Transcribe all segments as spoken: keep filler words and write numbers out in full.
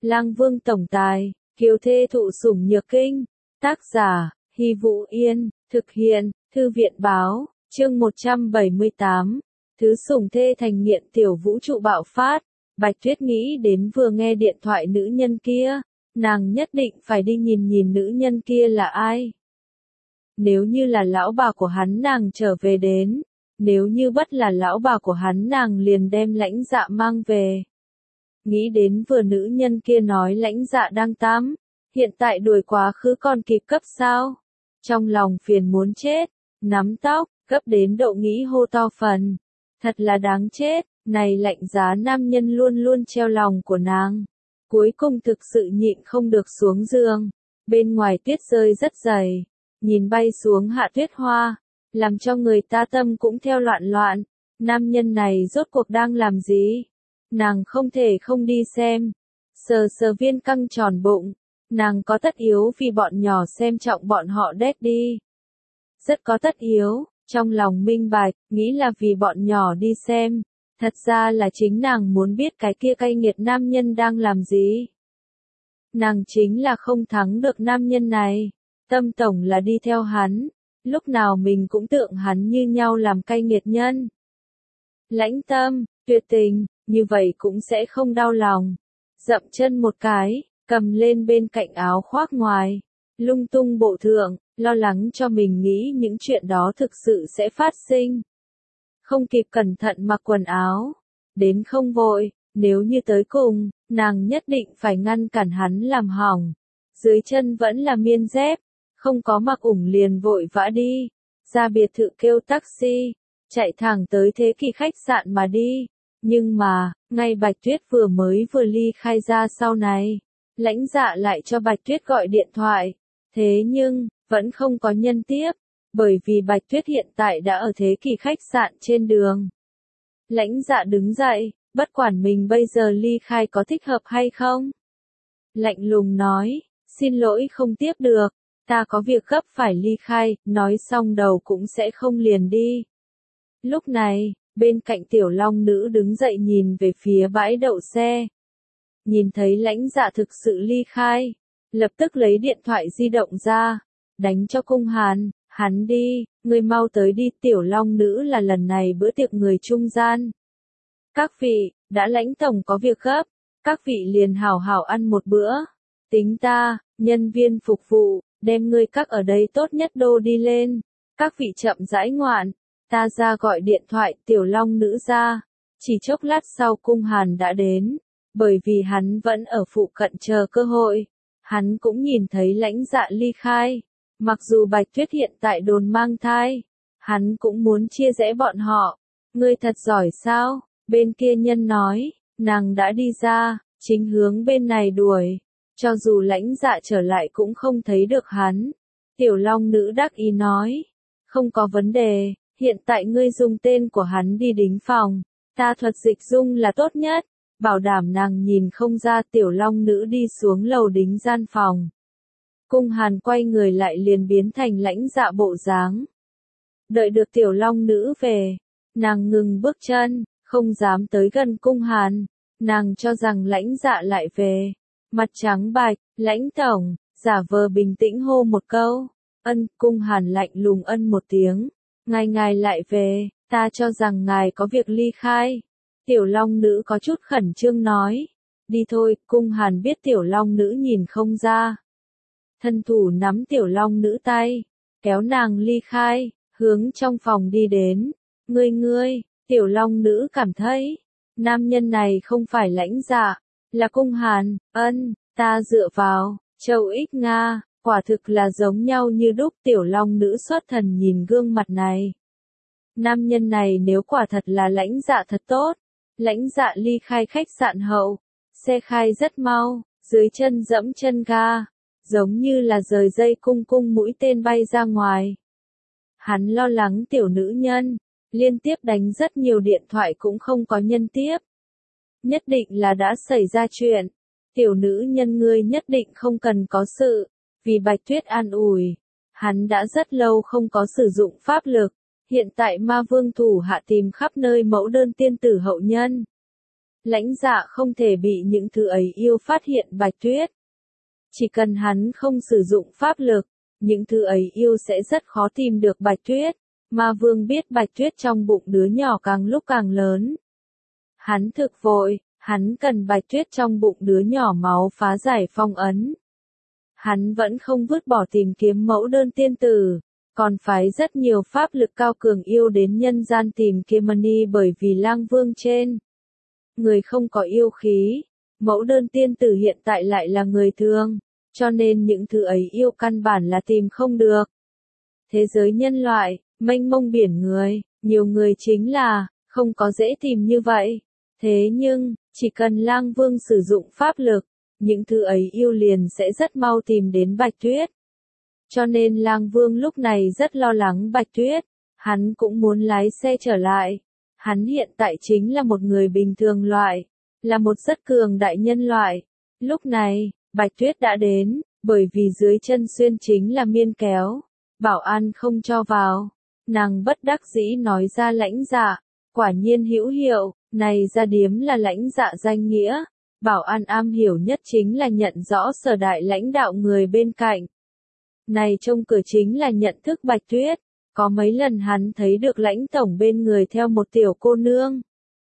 Lang Vương tổng tài, kiều thê thụ sủng nhược kinh. Tác giả, Hy Vũ Yên, thực hiện, Thư viện báo, chương một trăm bảy mươi tám. Thứ sủng thê thành nghiện tiểu vũ trụ bạo phát. Bạch Tuyết nghĩ đến vừa nghe điện thoại nữ nhân kia, nàng nhất định phải đi nhìn nhìn nữ nhân kia là ai. Nếu như là lão bà của hắn nàng trở về đến, nếu như bất là lão bà của hắn nàng liền đem Lãnh Dạ mang về. Nghĩ đến vừa nữ nhân kia nói Lãnh Dạ đang tắm, hiện tại đuổi quá khứ còn kịp cấp sao? Trong lòng phiền muốn chết, nắm tóc, cấp đến độ nghĩ hô to phần. Thật là đáng chết, này lạnh giá nam nhân luôn luôn treo lòng của nàng. Cuối cùng thực sự nhịn không được xuống giường. Bên ngoài tuyết rơi rất dày, nhìn bay xuống hạ tuyết hoa, làm cho người ta tâm cũng theo loạn loạn. Nam nhân này rốt cuộc đang làm gì? Nàng không thể không đi xem. Sờ sờ viên căng tròn bụng, nàng có tất yếu vì bọn nhỏ xem trọng bọn họ đét đi. Rất có tất yếu, trong lòng minh bạch, nghĩ là vì bọn nhỏ đi xem. Thật ra là chính nàng muốn biết cái kia cay nghiệt nam nhân đang làm gì. Nàng chính là không thắng được nam nhân này. Tâm tổng là đi theo hắn. Lúc nào mình cũng tượng hắn như nhau làm cay nghiệt nhân. Lãnh Tâm, tuyệt tình, như vậy cũng sẽ không đau lòng. Dậm chân một cái, cầm lên bên cạnh áo khoác ngoài. Lung tung bộ thượng, lo lắng cho mình nghĩ những chuyện đó thực sự sẽ phát sinh. Không kịp cẩn thận mặc quần áo. Đến không vội, nếu như tới cùng, nàng nhất định phải ngăn cản hắn làm hỏng. Dưới chân vẫn là miên dép, không có mặc ủng liền vội vã đi. Ra biệt thự kêu taxi, chạy thẳng tới Thế Kỷ khách sạn mà đi. Nhưng mà, ngay Bạch Tuyết vừa mới vừa ly khai ra sau này, Lãnh Dạ lại cho Bạch Tuyết gọi điện thoại. Thế nhưng, vẫn không có nhân tiếp, bởi vì Bạch Tuyết hiện tại đã ở Thế Kỷ khách sạn trên đường. Lãnh Dạ đứng dậy, bất quản mình bây giờ ly khai có thích hợp hay không. Lạnh lùng nói, xin lỗi không tiếp được, ta có việc gấp phải ly khai, nói xong đầu cũng sẽ không liền đi. Lúc này, bên cạnh Tiểu Long Nữ đứng dậy nhìn về phía bãi đậu xe. Nhìn thấy Lãnh Dạ thực sự ly khai, lập tức lấy điện thoại di động ra, đánh cho Cung Hàn, hắn đi, người mau tới đi. Tiểu Long Nữ là lần này bữa tiệc người trung gian. Các vị, đã Lãnh tổng có việc gấp, các vị liền hảo hảo ăn một bữa. Tính ta, nhân viên phục vụ, đem ngươi các ở đây tốt nhất đô đi lên. Các vị chậm rãi ngoạn, ta ra gọi điện thoại. Tiểu Long Nữ ra. Chỉ chốc lát sau Cung Hàn đã đến, bởi vì hắn vẫn ở phụ cận chờ cơ hội. Hắn cũng nhìn thấy Lãnh Dạ ly khai. Mặc dù Bạch Tuyết hiện tại đồn mang thai, hắn cũng muốn chia rẽ bọn họ. Ngươi thật giỏi sao? Bên kia nhân nói, nàng đã đi ra, chính hướng bên này đuổi. Cho dù Lãnh Dạ trở lại cũng không thấy được hắn. Tiểu Long Nữ đắc ý nói, không có vấn đề, hiện tại ngươi dùng tên của hắn đi đính phòng. Ta thuật dịch dung là tốt nhất, bảo đảm nàng nhìn không ra. Tiểu Long Nữ đi xuống lầu đính gian phòng. Cung Hàn quay người lại liền biến thành Lãnh Dạ bộ dáng. Đợi được Tiểu Long Nữ về, nàng ngừng bước chân, không dám tới gần Cung Hàn. Nàng cho rằng Lãnh Dạ lại về. Mặt trắng bạch, Lãnh tổng, giả vờ bình tĩnh hô một câu. Ân. Cung Hàn lạnh lùng ân một tiếng. Ngài ngài lại về, ta cho rằng ngài có việc ly khai. Tiểu Long Nữ có chút khẩn trương nói. Đi thôi. Cung Hàn biết Tiểu Long Nữ nhìn không ra. Thân thủ nắm Tiểu Long Nữ tay, kéo nàng ly khai, hướng trong phòng đi đến. Ngươi ngươi, Tiểu Long Nữ cảm thấy, nam nhân này không phải Lãnh Dạ, là Cung Hàn. Ân, ta dựa vào, châu ích Nga, quả thực là giống nhau như đúc. Tiểu Long Nữ xuất thần nhìn gương mặt này. Nam nhân này nếu quả thật là Lãnh Dạ thật tốt. Lãnh Dạ ly khai khách sạn hậu, xe khai rất mau, dưới chân dẫm chân ga. Giống như là rời dây cung cung mũi tên bay ra ngoài. Hắn lo lắng tiểu nữ nhân, liên tiếp đánh rất nhiều điện thoại cũng không có nhân tiếp. Nhất định là đã xảy ra chuyện. Tiểu nữ nhân ngươi nhất định không cần có sự. Vì Bạch Tuyết an ủi, hắn đã rất lâu không có sử dụng pháp lực. Hiện tại Ma Vương thủ hạ tìm khắp nơi mẫu đơn tiên tử hậu nhân. Lãnh Dạ không thể bị những thứ ấy yêu phát hiện Bạch Tuyết. Chỉ cần hắn không sử dụng pháp lực, những thứ ấy yêu sẽ rất khó tìm được Bạch Tuyết. Ma Vương biết Bạch Tuyết trong bụng đứa nhỏ càng lúc càng lớn. Hắn thực vội, hắn cần Bạch Tuyết trong bụng đứa nhỏ máu phá giải phong ấn. Hắn vẫn không vứt bỏ tìm kiếm mẫu đơn tiên tử, còn phái rất nhiều pháp lực cao cường yêu đến nhân gian tìm kiếm Mani, bởi vì Lang Vương trên người không có yêu khí, mẫu đơn tiên tử hiện tại lại là người thường, cho nên những thứ ấy yêu căn bản là tìm không được. Thế giới nhân loại, mênh mông biển người, nhiều người chính là không có dễ tìm như vậy. Thế nhưng, chỉ cần Lang Vương sử dụng pháp lực, những thứ ấy yêu liền sẽ rất mau tìm đến Bạch Tuyết. Cho nên Lang Vương lúc này rất lo lắng Bạch Tuyết, hắn cũng muốn lái xe trở lại. Hắn hiện tại chính là một người bình thường loại, là một rất cường đại nhân loại. Lúc này, Bạch Tuyết đã đến, bởi vì dưới chân xuyên chính là miên kéo, bảo an không cho vào. Nàng bất đắc dĩ nói ra Lãnh Dạ, quả nhiên hữu hiệu, này ra điếm là Lãnh Dạ danh nghĩa. Bảo an am hiểu nhất chính là nhận rõ sở đại lãnh đạo người bên cạnh. Này trông cửa chính là nhận thức Bạch Tuyết, có mấy lần hắn thấy được Lãnh tổng bên người theo một tiểu cô nương.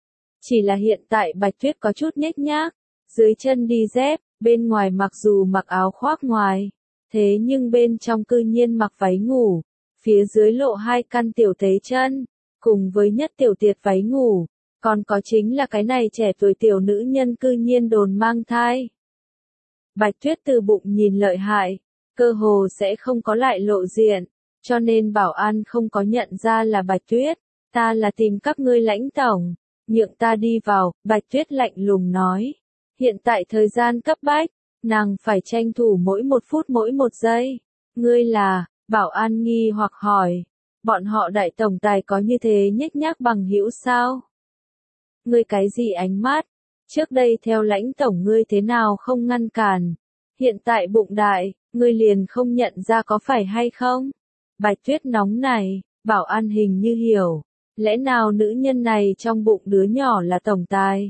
Chỉ là hiện tại Bạch Tuyết có chút nhếch nhác, dưới chân đi dép, bên ngoài mặc dù mặc áo khoác ngoài, thế nhưng bên trong cư nhiên mặc váy ngủ, phía dưới lộ hai căn tiểu tế chân, cùng với nhất tiểu tiệt váy ngủ. Còn có chính là cái này trẻ tuổi tiểu nữ nhân cư nhiên đồn mang thai. Bạch Tuyết từ bụng nhìn lợi hại, cơ hồ sẽ không có lại lộ diện, cho nên bảo an không có nhận ra là Bạch Tuyết. Ta là tìm các ngươi Lãnh tổng, nhượng ta đi vào, Bạch Tuyết lạnh lùng nói. Hiện tại thời gian cấp bách, nàng phải tranh thủ mỗi một phút mỗi một giây. Ngươi là, bảo an nghi hoặc hỏi, bọn họ đại tổng tài có như thế nhếch nhác bằng hữu sao? Ngươi cái gì ánh mắt? Trước đây theo Lãnh tổng ngươi thế nào không ngăn cản? Hiện tại bụng đại, ngươi liền không nhận ra có phải hay không? Bạch Tuyết nóng này, bảo an hình như hiểu. Lẽ nào nữ nhân này trong bụng đứa nhỏ là tổng tài?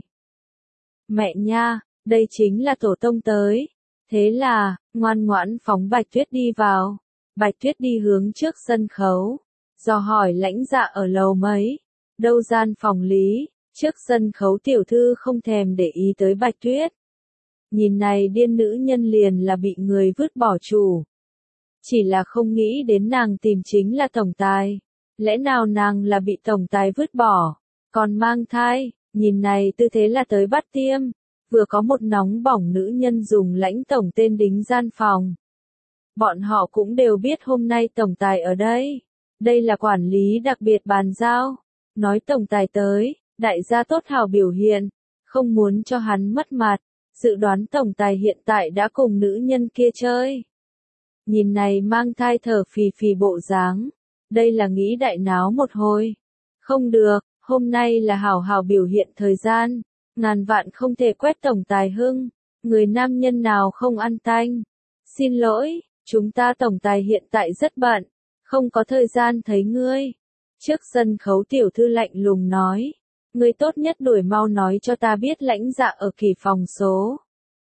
Mẹ nha, đây chính là tổ tông tới. Thế là, ngoan ngoãn phóng Bạch Tuyết đi vào. Bạch Tuyết đi hướng trước sân khấu. Dò hỏi Lãnh Dạ ở lầu mấy? Đâu gian phòng lý? Trước sân khấu tiểu thư không thèm để ý tới Bạch Tuyết. Nhìn này điên nữ nhân liền là bị người vứt bỏ chủ. Chỉ là không nghĩ đến nàng tìm chính là tổng tài. Lẽ nào nàng là bị tổng tài vứt bỏ, còn mang thai, nhìn này tư thế là tới bắt tiêm. Vừa có một nóng bỏng nữ nhân dùng Lãnh tổng tên đính gian phòng. Bọn họ cũng đều biết hôm nay tổng tài ở đây. Đây là quản lý đặc biệt bàn giao. Nói tổng tài tới. Đại gia tốt hảo biểu hiện, không muốn cho hắn mất mặt, dự đoán tổng tài hiện tại đã cùng nữ nhân kia chơi. Nhìn này mang thai thở phì phì bộ dáng, đây là nghĩ đại náo một hồi. Không được, hôm nay là hảo hảo biểu hiện thời gian, ngàn vạn không thể quét tổng tài hưng, người nam nhân nào không ăn tanh. Xin lỗi, chúng ta tổng tài hiện tại rất bận, không có thời gian thấy ngươi. Trước sân khấu tiểu thư lạnh lùng nói. Ngươi tốt nhất đuổi mau nói cho ta biết Lãnh Dạ ở kỳ phòng số.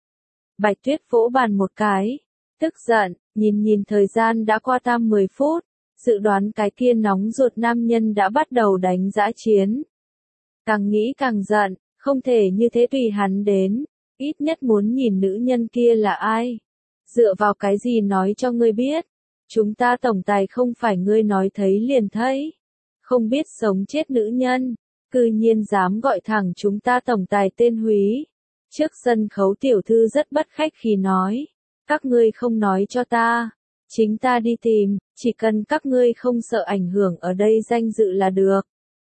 Bạch Tuyết vỗ bàn một cái, tức giận, nhìn nhìn thời gian đã qua tam mười phút, dự đoán cái kia nóng ruột nam nhân đã bắt đầu đánh dã chiến. Càng nghĩ càng giận, không thể như thế tùy hắn đến, ít nhất muốn nhìn nữ nhân kia là ai. Dựa vào cái gì nói cho ngươi biết, chúng ta tổng tài không phải ngươi nói thấy liền thấy, không biết sống chết nữ nhân. Cư nhiên dám gọi thẳng chúng ta tổng tài tên Húy. Trước sân khấu tiểu thư rất bất khách khí nói. Các ngươi không nói cho ta. Chính ta đi tìm, chỉ cần các ngươi không sợ ảnh hưởng ở đây danh dự là được.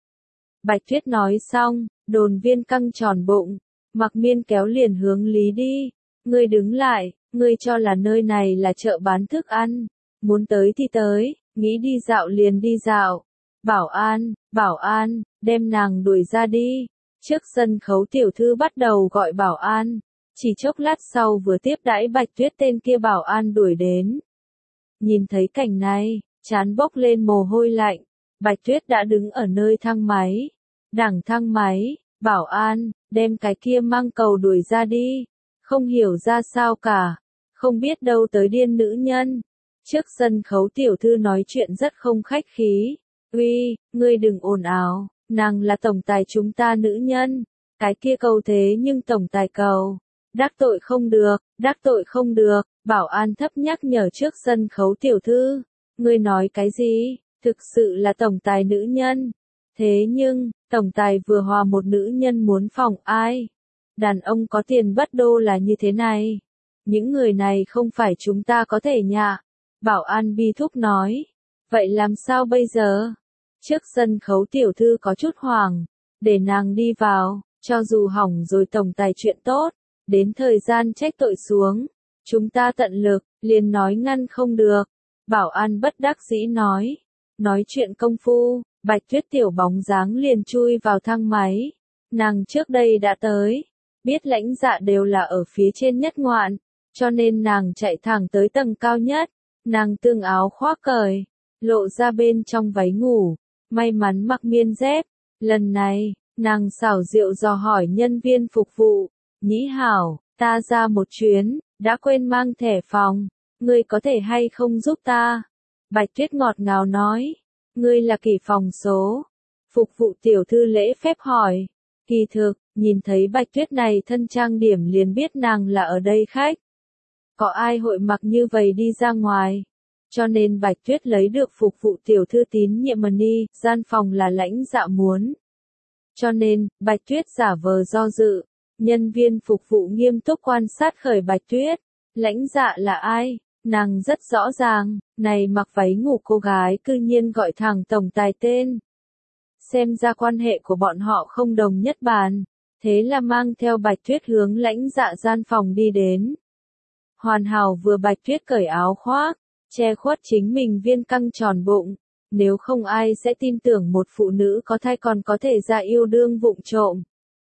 Bạch Tuyết nói xong, đồn viên căng tròn bụng. Mặc miên kéo liền hướng lý đi. Ngươi đứng lại, ngươi cho là nơi này là chợ bán thức ăn. Muốn tới thì tới, nghĩ đi dạo liền đi dạo. Bảo an, bảo an, đem nàng đuổi ra đi. Trước sân khấu tiểu thư bắt đầu gọi bảo an. Chỉ chốc lát sau vừa tiếp đãi Bạch Tuyết tên kia bảo an đuổi đến. Nhìn thấy cảnh này, trán bốc lên mồ hôi lạnh. Bạch Tuyết đã đứng ở nơi thang máy. Đằng thang máy, Bảo an, đem cái kia mang cầu đuổi ra đi. Không hiểu ra sao cả. Không biết đâu tới điên nữ nhân. Trước sân khấu tiểu thư nói chuyện rất không khách khí. Uy, ngươi đừng ồn ào, nàng là tổng tài chúng ta nữ nhân. Cái kia cầu thế nhưng tổng tài cầu. Đắc tội không được, đắc tội không được. Bảo an thấp nhắc nhở trước sân khấu tiểu thư. Ngươi nói cái gì? Thực sự là tổng tài nữ nhân. Thế nhưng, tổng tài vừa hòa một nữ nhân muốn phòng ai? Đàn ông có tiền bất đô là như thế này. Những người này không phải chúng ta có thể nhạ. Bảo an bi thúc nói. Vậy làm sao bây giờ? Trước sân khấu tiểu thư có chút hoảng. Để nàng đi vào, cho dù hỏng rồi tổng tài chuyện tốt. Đến thời gian trách tội xuống. Chúng ta tận lực, liền nói ngăn không được. Bảo an bất đắc dĩ nói. Nói chuyện công phu, Bạch Tuyết tiểu bóng dáng liền chui vào thang máy. Nàng trước đây đã tới. Biết lãnh dạ đều là ở phía trên nhất ngoạn. Cho nên nàng chạy thẳng tới tầng cao nhất. Nàng tương áo khoác cởi. Lộ ra bên trong váy ngủ. May mắn mặc miên dép. Lần này, nàng xảo diệu dò hỏi nhân viên phục vụ. Nhĩ hảo, ta ra một chuyến, đã quên mang thẻ phòng. Ngươi có thể hay không giúp ta? Bạch Tuyết ngọt ngào nói. Ngươi là kỳ phòng số. Phục vụ tiểu thư lễ phép hỏi. Kỳ thực, nhìn thấy Bạch Tuyết này thân trang điểm liền biết nàng là ở đây khách. Có ai hội mặc như vậy đi ra ngoài? Cho nên Bạch Tuyết lấy được phục vụ tiểu thư tín nhiệm money, gian phòng là lãnh dạ muốn. Cho nên, Bạch Tuyết giả vờ do dự. Nhân viên phục vụ nghiêm túc quan sát khởi Bạch Tuyết. Lãnh dạ là ai? Nàng rất rõ ràng, này mặc váy ngủ cô gái cư nhiên gọi thẳng tổng tài tên. Xem ra quan hệ của bọn họ không đồng nhất bàn. Thế là mang theo Bạch Tuyết hướng lãnh dạ gian phòng đi đến. Hoàn hảo vừa Bạch Tuyết cởi áo khoác, che khuất chính mình viên căng tròn bụng. Nếu không ai sẽ tin tưởng một phụ nữ có thai còn có thể ra yêu đương vụng trộm.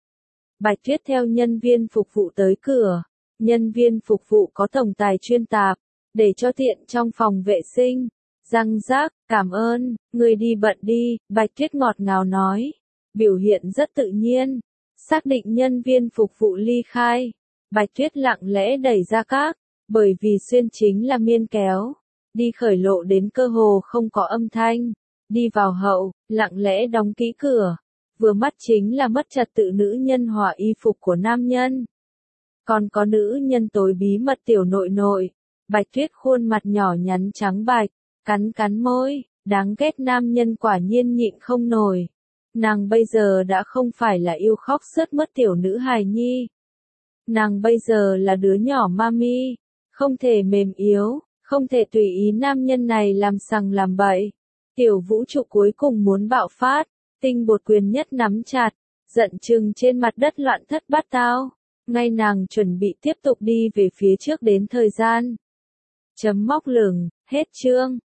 Bạch Tuyết theo nhân viên phục vụ tới cửa. Nhân viên phục vụ có tổng tài chuyên tạp, để cho tiện trong phòng vệ sinh. Răng rác, cảm ơn, người đi bận đi, Bạch Tuyết ngọt ngào nói. Biểu hiện rất tự nhiên. Xác định nhân viên phục vụ ly khai. Bạch Tuyết lặng lẽ đẩy ra các, bởi vì xuyên chính là miên kéo. Đi khởi lộ đến cơ hồ không có âm thanh. Đi vào hậu, lặng lẽ đóng kỹ cửa. Vừa mắt chính là mất trật tự nữ nhân hòa y phục của nam nhân. Còn có nữ nhân tối bí mật tiểu nội nội. Bạch Tuyết khuôn mặt nhỏ nhắn trắng bạch, cắn cắn môi, đáng ghét nam nhân quả nhiên nhịn không nổi. Nàng bây giờ đã không phải là yêu khóc sướt mướt tiểu nữ hài nhi. Nàng bây giờ là đứa nhỏ mami, không thể mềm yếu, không thể tùy ý nam nhân này làm sằng làm bậy. Tiểu vũ trụ cuối cùng muốn bạo phát, tinh bột quyền nhất nắm chặt, giận chừng trên mặt đất loạn thất bát tao. Ngay nàng chuẩn bị tiếp tục đi về phía trước đến thời gian. Chấm móc lửng, hết chương.